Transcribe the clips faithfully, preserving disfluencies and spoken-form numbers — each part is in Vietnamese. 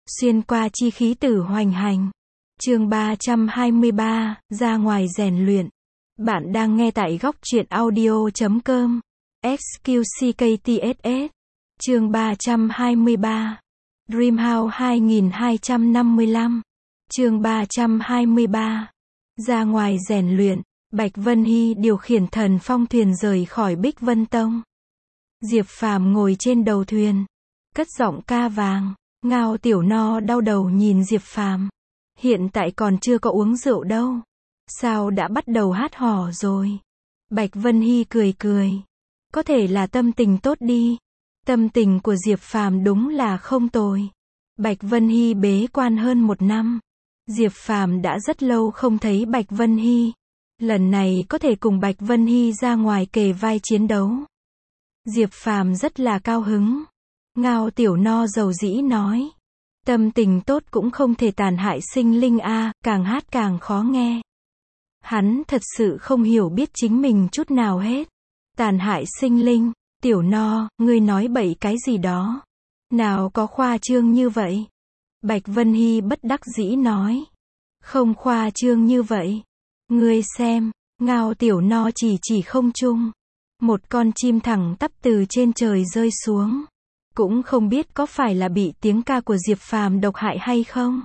Xuyên qua chi khí tử hoành hành. Chương ba trăm hai mươi ba, ra ngoài rèn luyện. Bạn đang nghe tại góc truyện audio chấm com. ích quy xê ca tê ét ét. Chương ba trăm hai mươi ba. Dreamhouse hai nghìn hai trăm năm mươi lăm. Chương ba trăm hai mươi ba. Ra ngoài rèn luyện. Bạch Vân Hy điều khiển Thần Phong thuyền rời khỏi Bích Vân Tông. Diệp Phàm ngồi trên đầu thuyền, cất giọng ca vàng. Ngao Tiểu No đau đầu nhìn Diệp Phàm. Hiện tại còn chưa có uống rượu đâu. Sao đã bắt đầu hát hò rồi? Bạch Vân Hy cười cười. Có thể là tâm tình tốt đi. Tâm tình của Diệp Phàm đúng là không tồi. Bạch Vân Hy bế quan hơn một năm. Diệp Phàm đã rất lâu không thấy Bạch Vân Hy. Lần này có thể cùng Bạch Vân Hy ra ngoài kề vai chiến đấu. Diệp Phàm rất là cao hứng. Ngao Tiểu No dầu dĩ nói. Tâm tình tốt cũng không thể tàn hại sinh linh a, càng hát càng khó nghe. Hắn thật sự không hiểu biết chính mình chút nào hết. Tàn hại sinh linh, Tiểu No, ngươi nói bậy cái gì đó. Nào có khoa trương như vậy. Bạch Vân Hy bất đắc dĩ nói. Không khoa trương như vậy. Ngươi xem, Ngao Tiểu No chỉ chỉ không trung. Một con chim thẳng tắp từ trên trời rơi xuống. Cũng không biết có phải là bị tiếng ca của Diệp Phàm độc hại hay không.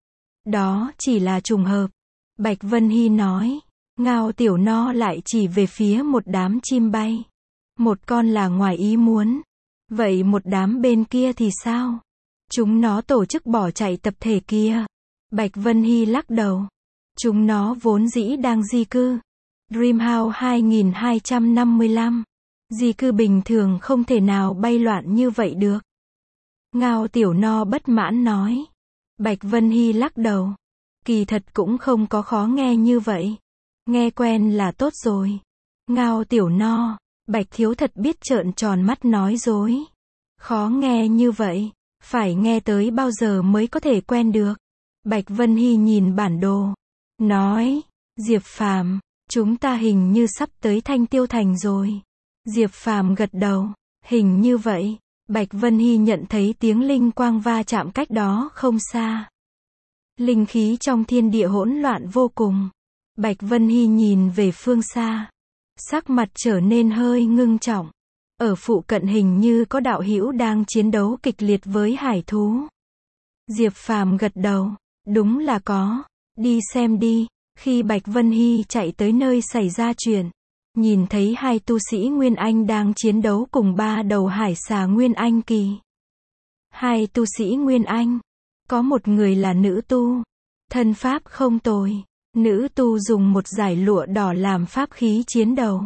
Đó chỉ là trùng hợp. Bạch Vân Hy nói. Ngao Tiểu No lại chỉ về phía một đám chim bay. Một con là ngoài ý muốn. Vậy một đám bên kia thì sao? Chúng nó tổ chức bỏ chạy tập thể kia. Bạch Vân Hy lắc đầu. Chúng nó vốn dĩ đang di cư. Dreamhouse hai nghìn hai trăm năm mươi lăm. Di cư bình thường không thể nào bay loạn như vậy được. Ngao Tiểu No bất mãn nói. Bạch Vân Hy lắc đầu. Kỳ thật cũng không có khó nghe như vậy. Nghe quen là tốt rồi. Ngao Tiểu No, Bạch Thiếu thật biết trợn tròn mắt nói dối. Khó nghe như vậy, phải nghe tới bao giờ mới có thể quen được. Bạch Vân Hy nhìn bản đồ. Nói, Diệp Phàm, chúng ta hình như sắp tới Thanh Tiêu Thành rồi. Diệp Phàm gật đầu. Hình như vậy. Bạch Vân Hy nhận thấy tiếng linh quang va chạm cách đó không xa. Linh khí trong thiên địa hỗn loạn vô cùng. Bạch Vân Hy nhìn về phương xa. Sắc mặt trở nên hơi ngưng trọng. Ở phụ cận hình như có đạo hữu đang chiến đấu kịch liệt với hải thú. Diệp Phàm gật đầu. Đúng là có. Đi xem đi. Khi Bạch Vân Hy chạy tới nơi xảy ra chuyện, nhìn thấy hai tu sĩ Nguyên Anh đang chiến đấu cùng ba đầu hải xà Nguyên Anh kỳ. Hai tu sĩ Nguyên Anh. Có một người là nữ tu. Thân pháp không tồi. Nữ tu dùng một dải lụa đỏ làm pháp khí chiến đầu.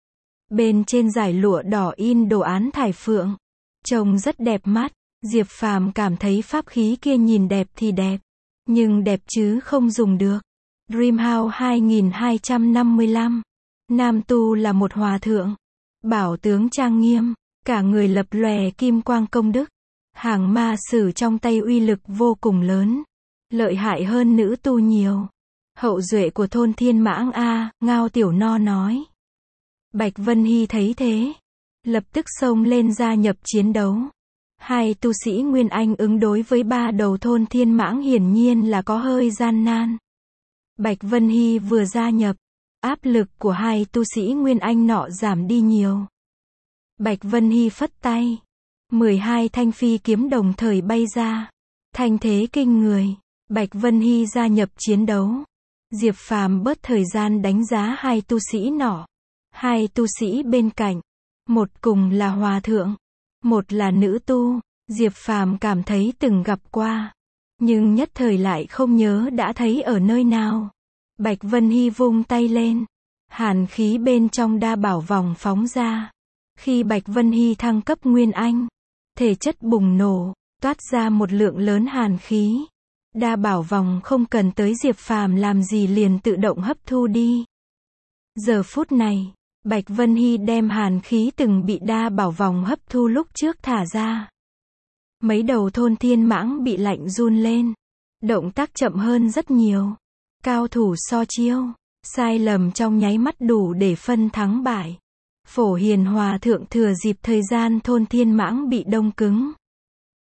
Bên trên dải lụa đỏ in đồ án thải phượng. Trông rất đẹp mắt. Diệp Phàm cảm thấy pháp khí kia nhìn đẹp thì đẹp. Nhưng đẹp chứ không dùng được. Dreamhouse hai nghìn hai trăm năm mươi lăm. Nam tu là một hòa thượng. Bảo tướng trang nghiêm. Cả người lập lòe kim quang công đức. Hàng ma sử trong tay uy lực vô cùng lớn. Lợi hại hơn nữ tu nhiều. Hậu duệ của thôn Thiên Mãng A, Ngao Tiểu No nói. Bạch Vân Hy thấy thế. Lập tức xông lên gia nhập chiến đấu. Hai tu sĩ Nguyên Anh ứng đối với ba đầu thôn Thiên Mãng hiển nhiên là có hơi gian nan. Bạch Vân Hy vừa gia nhập. Áp lực của hai tu sĩ Nguyên Anh nọ giảm đi nhiều. Bạch Vân Hy phất tay. mười hai thanh phi kiếm đồng thời bay ra. Thanh thế kinh người. Bạch Vân Hy gia nhập chiến đấu. Diệp Phàm bớt thời gian đánh giá hai tu sĩ nọ. Hai tu sĩ bên cạnh. Một cùng là hòa thượng. Một là nữ tu. Diệp Phàm cảm thấy từng gặp qua. Nhưng nhất thời lại không nhớ đã thấy ở nơi nào. Bạch Vân Hy vung tay lên. Hàn khí bên trong đa bảo vòng phóng ra. Khi Bạch Vân Hy thăng cấp Nguyên Anh, thể chất bùng nổ, toát ra một lượng lớn hàn khí. Đa bảo vòng không cần tới Diệp Phàm làm gì liền tự động hấp thu đi. Giờ phút này, Bạch Vân Hy đem hàn khí từng bị đa bảo vòng hấp thu lúc trước thả ra. Mấy đầu thôn Thiên Mãng bị lạnh run lên. Động tác chậm hơn rất nhiều. Cao thủ so chiêu, sai lầm trong nháy mắt đủ để phân thắng bại. Phổ Hiền Hòa thượng thừa dịp thời gian thôn Thiên Mãng bị đông cứng.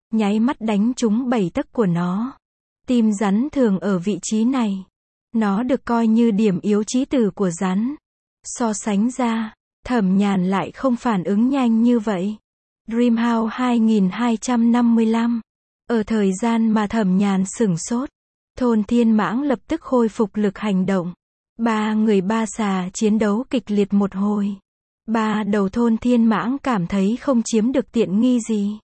nháy mắt đánh trúng bảy tấc của nó. Tim rắn thường ở vị trí này. Nó được coi như điểm yếu chí tử của rắn. So sánh ra, Thẩm Nhàn lại không phản ứng nhanh như vậy. Dreamhouse hai nghìn hai trăm năm mươi lăm. Ở thời gian mà Thẩm Nhàn sửng sốt, thôn thiên mãng lập tức khôi phục lực hành động. Ba người ba xà chiến đấu kịch liệt một hồi. Ba đầu thôn thiên mãng cảm thấy không chiếm được tiện nghi gì.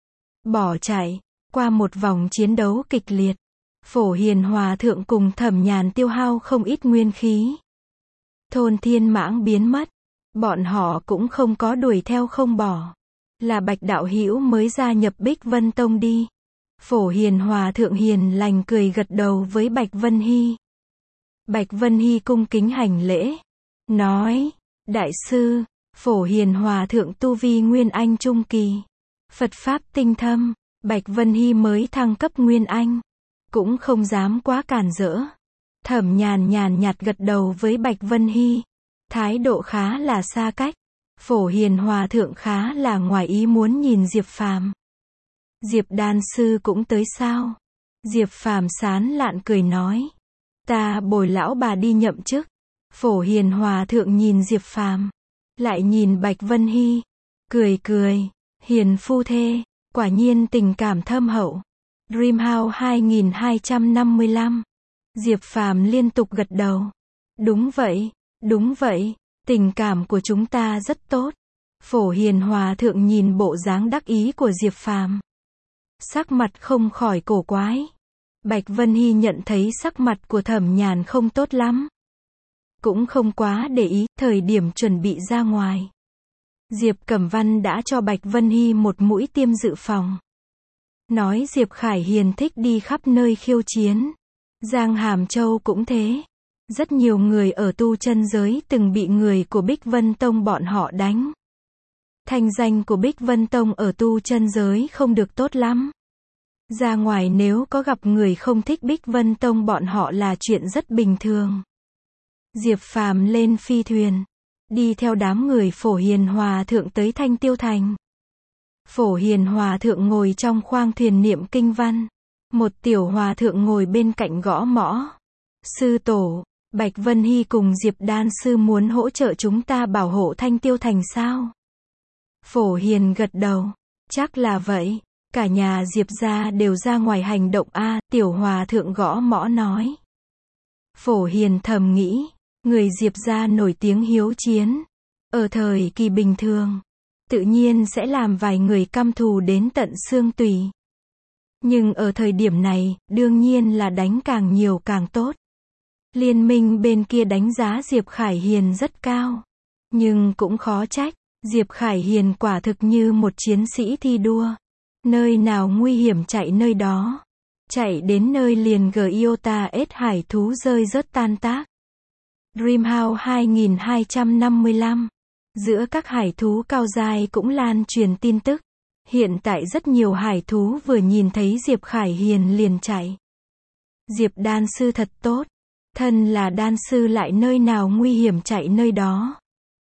Bỏ chạy. Qua một vòng chiến đấu kịch liệt, Phổ Hiền Hòa Thượng cùng Thẩm Nhàn tiêu hao không ít nguyên khí. Thôn thiên mãng biến mất. Bọn họ cũng không có đuổi theo không bỏ. Là Bạch đạo hữu mới gia nhập Bích Vân Tông đi. Phổ Hiền Hòa Thượng hiền lành cười gật đầu với Bạch Vân Hy. Bạch Vân Hy cung kính hành lễ. Nói, đại sư, Phổ Hiền Hòa Thượng tu vi Nguyên Anh Trung Kỳ. Phật Pháp tinh thâm, Bạch Vân Hy mới thăng cấp Nguyên Anh. Cũng không dám quá cản rỡ. Thẩm Nhàn nhàn nhạt gật đầu với Bạch Vân Hy. Thái độ khá là xa cách. Phổ Hiền Hòa Thượng khá là ngoài ý muốn nhìn Diệp Phàm. Diệp đan sư cũng tới sao? Diệp Phàm sán lạn cười nói. Ta bồi lão bà đi nhậm chức. Phổ Hiền Hòa Thượng nhìn Diệp Phàm, lại nhìn Bạch Vân Hy, cười cười, hiền phu thê, quả nhiên tình cảm thâm hậu. Dreamhouse hai nghìn hai trăm năm mươi lăm. Diệp Phàm liên tục gật đầu. Đúng vậy, đúng vậy, tình cảm của chúng ta rất tốt. Phổ Hiền Hòa Thượng nhìn bộ dáng đắc ý của Diệp Phàm, sắc mặt không khỏi cổ quái. Bạch Vân Hy nhận thấy sắc mặt của Thẩm Nhàn không tốt lắm, cũng không quá để ý. Thời điểm chuẩn bị ra ngoài, Diệp Cẩm Văn đã cho Bạch Vân Hy một mũi tiêm dự phòng. Nói Diệp Khải Hiền thích đi khắp nơi khiêu chiến. Giang Hàm Châu cũng thế. Rất nhiều người ở tu chân giới từng bị người của Bích Vân Tông bọn họ đánh. Thanh danh của Bích Vân Tông ở tu chân giới không được tốt lắm. Ra ngoài nếu có gặp người không thích Bích Vân Tông bọn họ là chuyện rất bình thường. Diệp Phàm lên phi thuyền, đi theo đám người Phổ Hiền Hòa Thượng tới Thanh Tiêu Thành. Phổ Hiền Hòa Thượng ngồi trong khoang thuyền niệm kinh văn. Một tiểu hòa thượng ngồi bên cạnh gõ mõ. Sư tổ, Bạch Vân Hy cùng Diệp đan sư muốn hỗ trợ chúng ta bảo hộ Thanh Tiêu Thành sao? Phổ Hiền gật đầu. Chắc là vậy. Cả nhà Diệp gia đều ra ngoài hành động a à, tiểu hòa thượng gõ mõ nói. Phổ Hiền thầm nghĩ, người Diệp gia nổi tiếng hiếu chiến. Ở thời kỳ bình thường, tự nhiên sẽ làm vài người căm thù đến tận xương tủy. Nhưng ở thời điểm này, đương nhiên là đánh càng nhiều càng tốt. Liên minh bên kia đánh giá Diệp Khải Hiền rất cao. Nhưng cũng khó trách, Diệp Khải Hiền quả thực như một chiến sĩ thi đua. Nơi nào nguy hiểm chạy nơi đó. Chạy đến nơi liền Giota S hải thú rơi rớt tan tác. Dreamhouse hai nghìn hai trăm năm mươi lăm. Giữa các hải thú cao giai cũng lan truyền tin tức. Hiện tại rất nhiều hải thú vừa nhìn thấy Diệp Khải Hiền liền chạy. Diệp đan sư thật tốt. Thân là đan sư lại nơi nào nguy hiểm chạy nơi đó.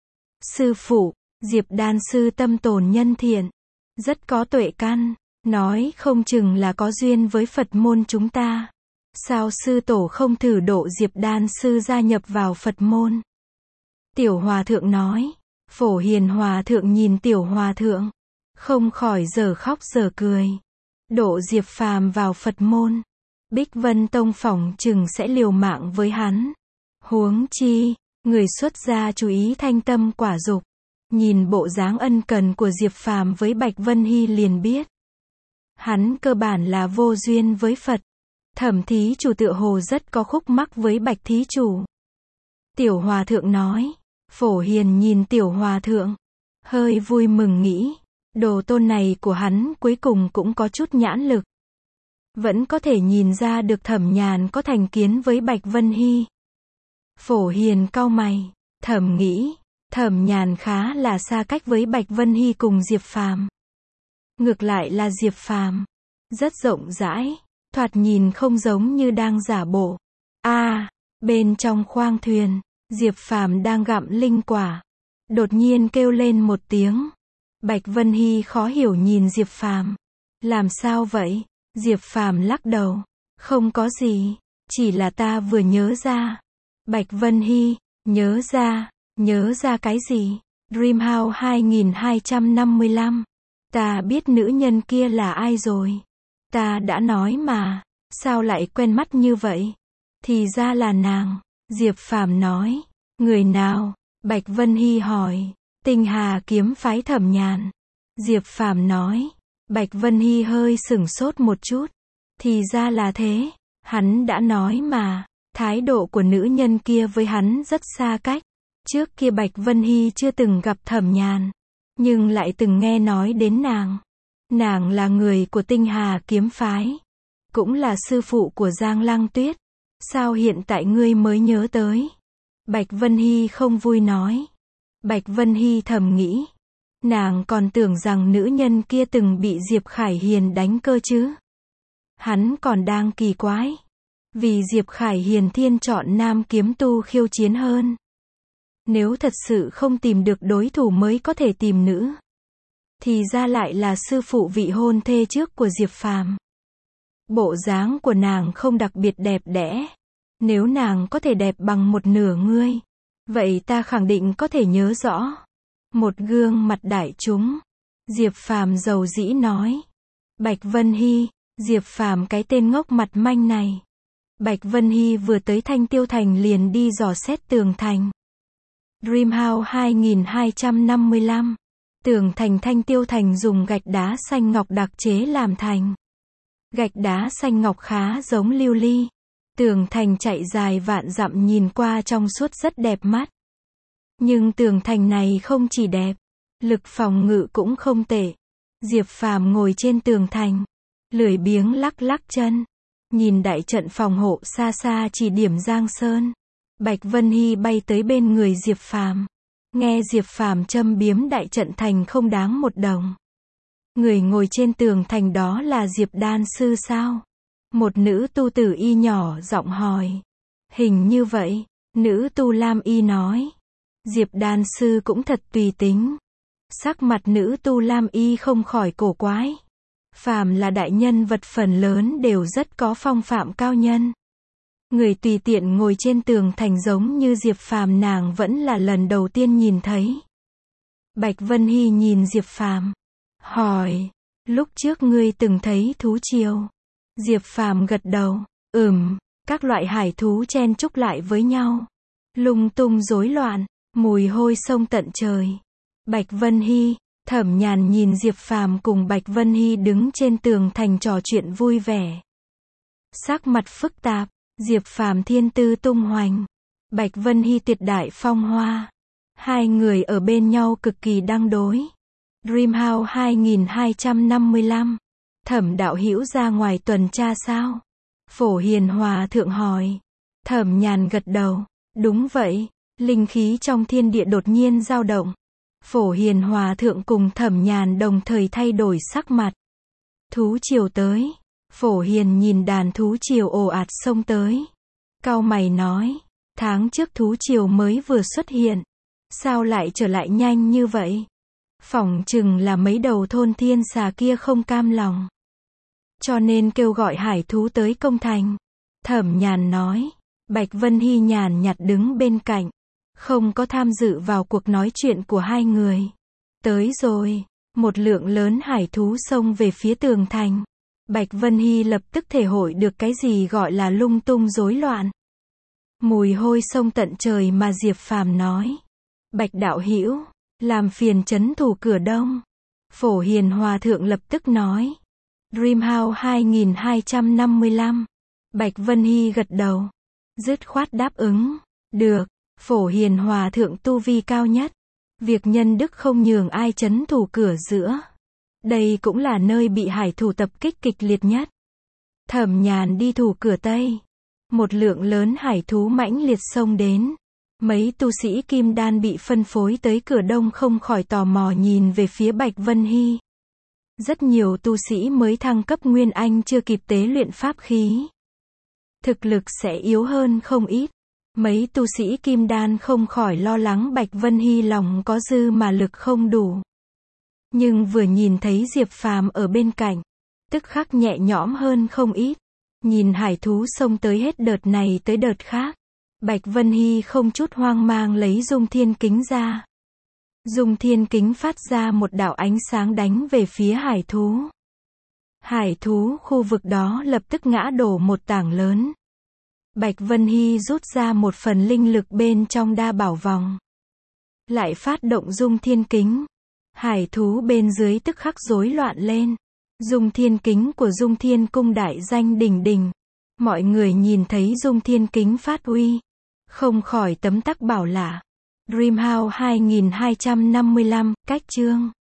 Sư phụ, Diệp đan sư tâm tồn nhân thiện. Rất có tuệ căn. Nói không chừng là có duyên với Phật môn chúng ta. Sao sư tổ không thử độ Diệp đan sư gia nhập vào Phật môn? Tiểu hòa thượng nói. Phổ Hiền Hòa Thượng nhìn tiểu hòa thượng, không khỏi giờ khóc giờ cười. Độ Diệp Phàm vào Phật môn, Bích Vân Tông phỏng chừng sẽ liều mạng với hắn. Huống chi, người xuất gia chú ý thanh tâm quả dục. Nhìn bộ dáng ân cần của Diệp Phàm với Bạch Vân Hy liền biết. Hắn cơ bản là vô duyên với Phật. Thẩm thí chủ tựa hồ rất có khúc mắc với Bạch thí chủ. Tiểu hòa thượng nói. Phổ Hiền nhìn tiểu hòa thượng, hơi vui mừng nghĩ, đồ tôn này của hắn cuối cùng cũng có chút nhãn lực. Vẫn có thể nhìn ra được Thẩm Nhàn có thành kiến với Bạch Vân Hy. Phổ Hiền cau mày, thầm nghĩ, Thẩm Nhàn khá là xa cách với Bạch Vân Hy cùng Diệp Phàm. Ngược lại là Diệp Phàm, rất rộng rãi, thoạt nhìn không giống như đang giả bộ. A, à, bên trong khoang thuyền, Diệp Phàm đang gặm linh quả, đột nhiên kêu lên một tiếng. Bạch Vân Hy khó hiểu nhìn Diệp Phàm, Làm sao vậy? Diệp Phàm lắc đầu. Không có gì, chỉ là ta vừa nhớ ra. Bạch Vân Hy, nhớ ra, nhớ ra cái gì? Dreamhouse hai nghìn hai trăm năm mươi lăm. Ta biết nữ nhân kia là ai rồi. Ta đã nói mà, sao lại quen mắt như vậy? Thì ra là nàng. Diệp Phàm nói. Người nào? Bạch Vân Hy hỏi. Tinh Hà kiếm phái Thẩm Nhàn. Diệp Phàm nói. Bạch Vân Hy hơi sửng sốt một chút. Thì ra là thế. Hắn đã nói mà. Thái độ của nữ nhân kia với hắn rất xa cách. Trước kia Bạch Vân Hy chưa từng gặp Thẩm Nhàn, nhưng lại từng nghe nói đến nàng. Nàng là người của Tinh Hà kiếm phái, cũng là sư phụ của Giang Lăng Tuyết. Sao hiện tại ngươi mới nhớ tới? Bạch Vân Hy không vui nói. Bạch Vân Hy thầm nghĩ, nàng còn tưởng rằng nữ nhân kia từng bị Diệp Khải Hiền đánh cơ chứ. Hắn còn đang kỳ quái, vì Diệp Khải Hiền thiên chọn nam kiếm tu khiêu chiến hơn. Nếu thật sự không tìm được đối thủ mới có thể tìm nữ, thì ra lại là sư phụ vị hôn thê trước của Diệp Phàm. Bộ dáng của nàng không đặc biệt đẹp đẽ. Nếu nàng có thể đẹp bằng một nửa ngươi, vậy ta khẳng định có thể nhớ rõ. Một gương mặt đại chúng. Diệp Phàm dầu dĩ nói. Bạch Vân Hy, Diệp Phàm cái tên ngốc mặt manh này. Bạch Vân Hy vừa tới Thanh Tiêu Thành liền đi dò xét tường thành. Dreamhouse hai nghìn hai trăm năm mươi lăm. Tường thành Thanh Tiêu Thành dùng gạch đá xanh ngọc đặc chế làm thành. Gạch đá xanh ngọc khá giống lưu ly. Tường thành chạy dài vạn dặm nhìn qua trong suốt rất đẹp mắt. Nhưng tường thành này không chỉ đẹp, lực phòng ngự cũng không tệ. Diệp Phàm ngồi trên tường thành, lười biếng lắc lắc chân, nhìn đại trận phòng hộ xa xa chỉ điểm Giang Sơn. Bạch Vân Hy bay tới bên người Diệp Phàm, nghe Diệp Phàm châm biếm đại trận thành không đáng một đồng. Người ngồi trên tường thành đó là Diệp Đan Sư sao? Một nữ tu tử y nhỏ giọng hỏi. Hình như vậy, nữ tu lam y nói. Diệp Đan Sư cũng thật tùy tính. Sắc mặt nữ tu lam y không khỏi cổ quái. Phàm là đại nhân vật phần lớn đều rất có phong phạm cao nhân. Người tùy tiện ngồi trên tường thành giống như Diệp Phàm nàng vẫn là lần đầu tiên nhìn thấy. Bạch Vân Hy nhìn Diệp Phàm, hỏi, lúc trước ngươi từng thấy thú triều? Diệp Phàm gật đầu, ừm, các loại hải thú chen chúc lại với nhau, lung tung rối loạn, mùi hôi sông tận trời. Bạch Vân Hy, Thẩm Nhàn nhìn Diệp Phàm cùng Bạch Vân Hy đứng trên tường thành trò chuyện vui vẻ. Sắc mặt phức tạp, Diệp Phàm thiên tư tung hoành, Bạch Vân Hy tuyệt đại phong hoa. Hai người ở bên nhau cực kỳ đăng đối. Dreamhouse hai nghìn hai trăm năm mươi lăm. Thẩm đạo hữu ra ngoài tuần tra sao? Phổ Hiền Hòa thượng hỏi. Thẩm Nhàn gật đầu. Đúng vậy, linh khí trong thiên địa đột nhiên dao động. Phổ Hiền Hòa thượng cùng Thẩm Nhàn đồng thời thay đổi sắc mặt. Thú triều tới. Phổ Hiền nhìn đàn thú triều ồ ạt xông tới. Cau mày nói. Tháng trước thú triều mới vừa xuất hiện. Sao lại trở lại nhanh như vậy? Phỏng chừng là mấy đầu thôn thiên xà kia không cam lòng, cho nên kêu gọi hải thú tới công thành. Thẩm Nhàn nói. Bạch Vân Hy nhàn nhạt đứng bên cạnh, không có tham dự vào cuộc nói chuyện của hai người. Tới rồi, một lượng lớn hải thú xông về phía tường thành. Bạch Vân Hy lập tức thể hội được cái gì gọi là lung tung rối loạn. Mùi hôi sông tận trời mà Diệp Phàm nói. Bạch đạo hữu, làm phiền trấn thủ cửa đông. Phổ Hiền Hòa thượng lập tức nói. Dreamhouse hai nghìn hai trăm năm mươi lăm. Bạch Vân Hy gật đầu, dứt khoát đáp ứng. Được. Phổ Hiền Hòa thượng tu vi cao nhất, việc nhân đức không nhường ai trấn thủ cửa giữa. Đây cũng là nơi bị hải thủ tập kích kịch liệt nhất. Thẩm Nhàn đi thủ cửa tây. Một lượng lớn hải thú mãnh liệt xông đến. Mấy tu sĩ kim đan bị phân phối tới cửa đông không khỏi tò mò nhìn về phía Bạch Vân Hy. Rất nhiều tu sĩ mới thăng cấp Nguyên Anh chưa kịp tế luyện pháp khí, thực lực sẽ yếu hơn không ít. Mấy tu sĩ kim đan không khỏi lo lắng Bạch Vân Hy lòng có dư mà lực không đủ. Nhưng vừa nhìn thấy Diệp Phàm ở bên cạnh, tức khắc nhẹ nhõm hơn không ít. Nhìn hải thú xông tới hết đợt này tới đợt khác. Bạch Vân Hy không chút hoang mang lấy dung thiên kính ra. Dung thiên kính phát ra một đạo ánh sáng đánh về phía hải thú. Hải thú khu vực đó lập tức ngã đổ một tảng lớn. Bạch Vân Hy rút ra một phần linh lực bên trong đa bảo vòng. Lại phát động dung thiên kính. Hải thú bên dưới tức khắc rối loạn lên. Dung thiên kính của Dung Thiên Cung đại danh đỉnh đỉnh. Mọi người nhìn thấy dung thiên kính phát uy. Không khỏi tấm tắc bảo lạ. Dreamhouse hai nghìn hai trăm năm mươi lăm, cách chương.